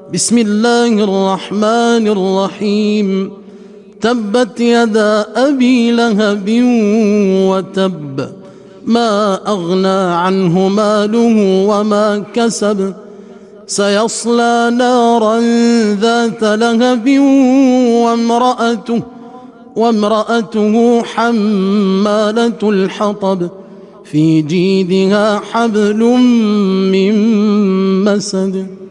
بسم الله الرحمن الرحيم. تبت يدا أبي لهب وتب، ما أغنى عنه ماله وما كسب، سيصلى نارا ذات لهب وامرأته حمالة الحطب، في جيدها حبل من مسد.